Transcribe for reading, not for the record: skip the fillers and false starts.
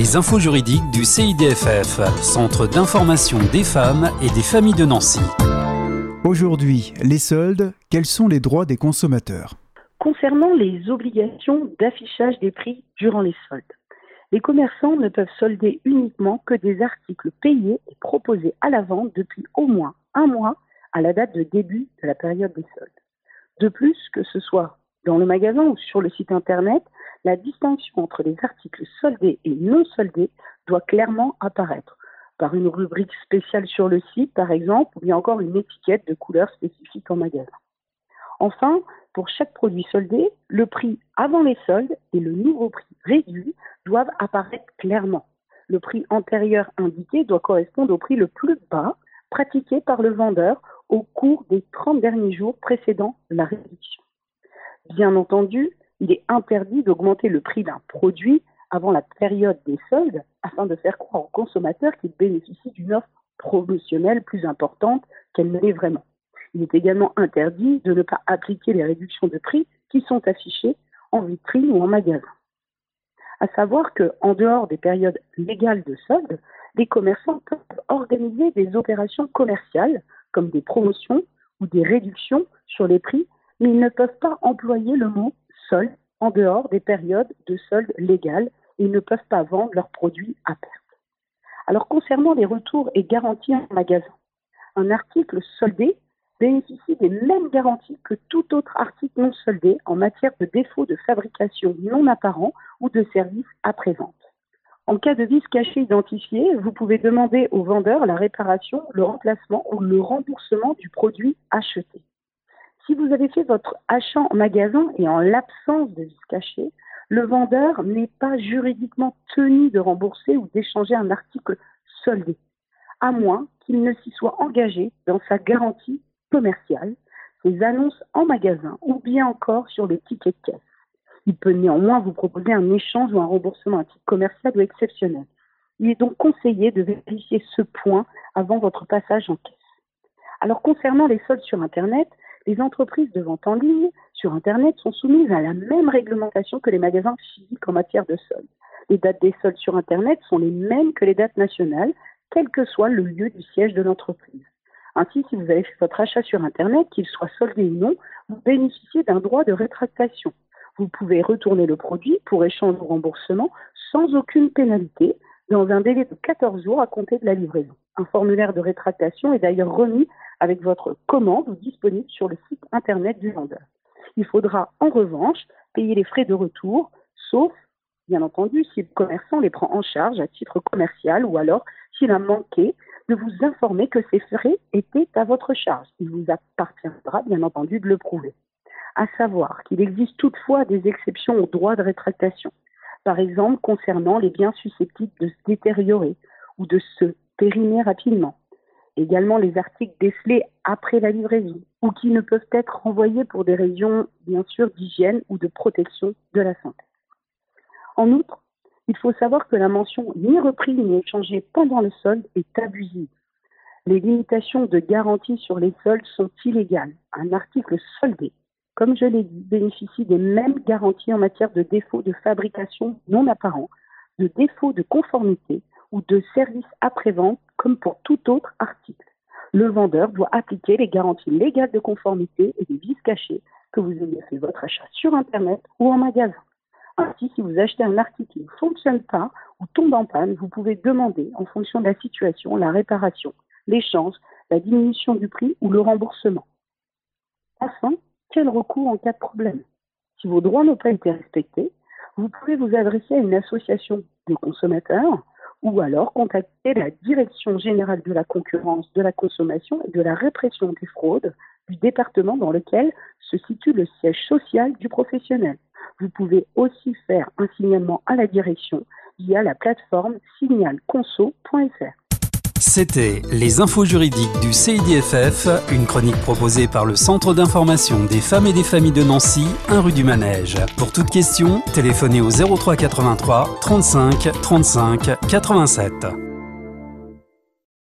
Les infos juridiques du CIDFF, Centre d'information des femmes et des familles de Nancy. Aujourd'hui, les soldes, quels sont les droits des consommateurs ? Concernant les obligations d'affichage des prix durant les soldes, les commerçants ne peuvent solder uniquement que des articles payés et proposés à la vente depuis au moins un mois à la date de début de la période des soldes. De plus, que ce soit dans le magasin ou sur le site internet, la distinction entre les articles soldés et non soldés doit clairement apparaître, par une rubrique spéciale sur le site par exemple, ou bien encore une étiquette de couleur spécifique en magasin. Enfin, pour chaque produit soldé, le prix avant les soldes et le nouveau prix réduit doivent apparaître clairement. Le prix antérieur indiqué doit correspondre au prix le plus bas pratiqué par le vendeur au cours des 30 derniers jours précédant la réduction. Bien entendu, il est interdit d'augmenter le prix d'un produit avant la période des soldes afin de faire croire aux consommateurs qu'ils bénéficient d'une offre promotionnelle plus importante qu'elle ne l'est vraiment. Il est également interdit de ne pas appliquer les réductions de prix qui sont affichées en vitrine ou en magasin. À savoir qu'en dehors des périodes légales de solde, les commerçants peuvent organiser des opérations commerciales comme des promotions ou des réductions sur les prix, mais ils ne peuvent pas employer le mot solde en dehors des périodes de solde légales et ils ne peuvent pas vendre leurs produits à perte. Alors concernant les retours et garanties en magasin, un article soldé bénéficie des mêmes garanties que tout autre article non soldé en matière de défaut de fabrication non apparent ou de service après-vente. En cas de vice caché identifié, vous pouvez demander au vendeur la réparation, le remplacement ou le remboursement du produit acheté. Si vous avez fait votre achat en magasin et en l'absence de vice caché, le vendeur n'est pas juridiquement tenu de rembourser ou d'échanger un article soldé, à moins qu'il ne s'y soit engagé dans sa garantie commerciale, ses annonces en magasin ou bien encore sur le ticket de caisse. Il peut néanmoins vous proposer un échange ou un remboursement à titre commercial ou exceptionnel. Il est donc conseillé de vérifier ce point avant votre passage en caisse. Alors concernant les soldes sur Internet, les entreprises de vente en ligne sur Internet sont soumises à la même réglementation que les magasins physiques en matière de soldes. Les dates des soldes sur Internet sont les mêmes que les dates nationales, quel que soit le lieu du siège de l'entreprise. Ainsi, si vous avez fait votre achat sur Internet, qu'il soit soldé ou non, vous bénéficiez d'un droit de rétractation. Vous pouvez retourner le produit pour échange ou remboursement sans aucune pénalité dans un délai de 14 jours à compter de la livraison. Un formulaire de rétractation est d'ailleurs remis avec votre commande ou disponible sur le site Internet du vendeur. Il faudra en revanche payer les frais de retour, sauf, bien entendu, si le commerçant les prend en charge à titre commercial ou alors s'il a manqué de vous informer que ces frais étaient à votre charge. Il vous appartiendra, bien entendu, de le prouver. À savoir qu'il existe toutefois des exceptions au droit de rétractation. Par exemple, concernant les biens susceptibles de se détériorer ou de se périmer rapidement. Également les articles décelés après la livraison ou qui ne peuvent être renvoyés pour des raisons, bien sûr, d'hygiène ou de protection de la santé. En outre, il faut savoir que la mention « ni repris ni échangé pendant le solde » est abusive. Les limitations de garantie sur les soldes sont illégales. Un article soldé, comme je l'ai dit, bénéficie des mêmes garanties en matière de défaut de fabrication non apparent, de défaut de conformité ou de service après-vente comme pour tout autre article. Le vendeur doit appliquer les garanties légales de conformité et des vices cachés que vous ayez fait votre achat sur Internet ou en magasin. Ainsi, si vous achetez un article qui ne fonctionne pas ou tombe en panne, vous pouvez demander, en fonction de la situation, la réparation, l'échange, la diminution du prix ou le remboursement. Enfin, quel recours en cas de problème ? Si vos droits n'ont pas été respectés, vous pouvez vous adresser à une association de consommateurs ou alors contacter la Direction générale de la concurrence, de la consommation et de la répression des fraudes du département dans lequel se situe le siège social du professionnel. Vous pouvez aussi faire un signalement à la direction via la plateforme signalconso.fr. C'était les infos juridiques du CIDFF, une chronique proposée par le Centre d'information des femmes et des familles de Nancy, 1 rue du Manège. Pour toute question, téléphonez au 03 83 35 35 87.